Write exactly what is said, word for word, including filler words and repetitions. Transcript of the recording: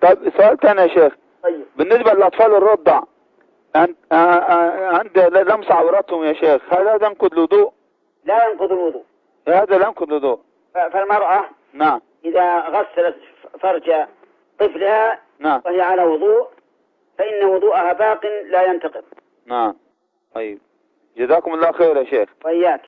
طيب سؤال ثاني يا شيخ. طيب. بالنسبة للأطفال الرضع عند عند لمس عوراتهم يا شيخ، هل هذا ينقض الوضوء؟ لا ينقض الوضوء. هذا لا ينقض الوضوء. فالمرأة نعم إذا غسلت فرج طفلها نعم وهي على وضوء فإن وضوءها باق لا ينتقض. نعم. طيب جزاكم الله خير يا شيخ. وإياك.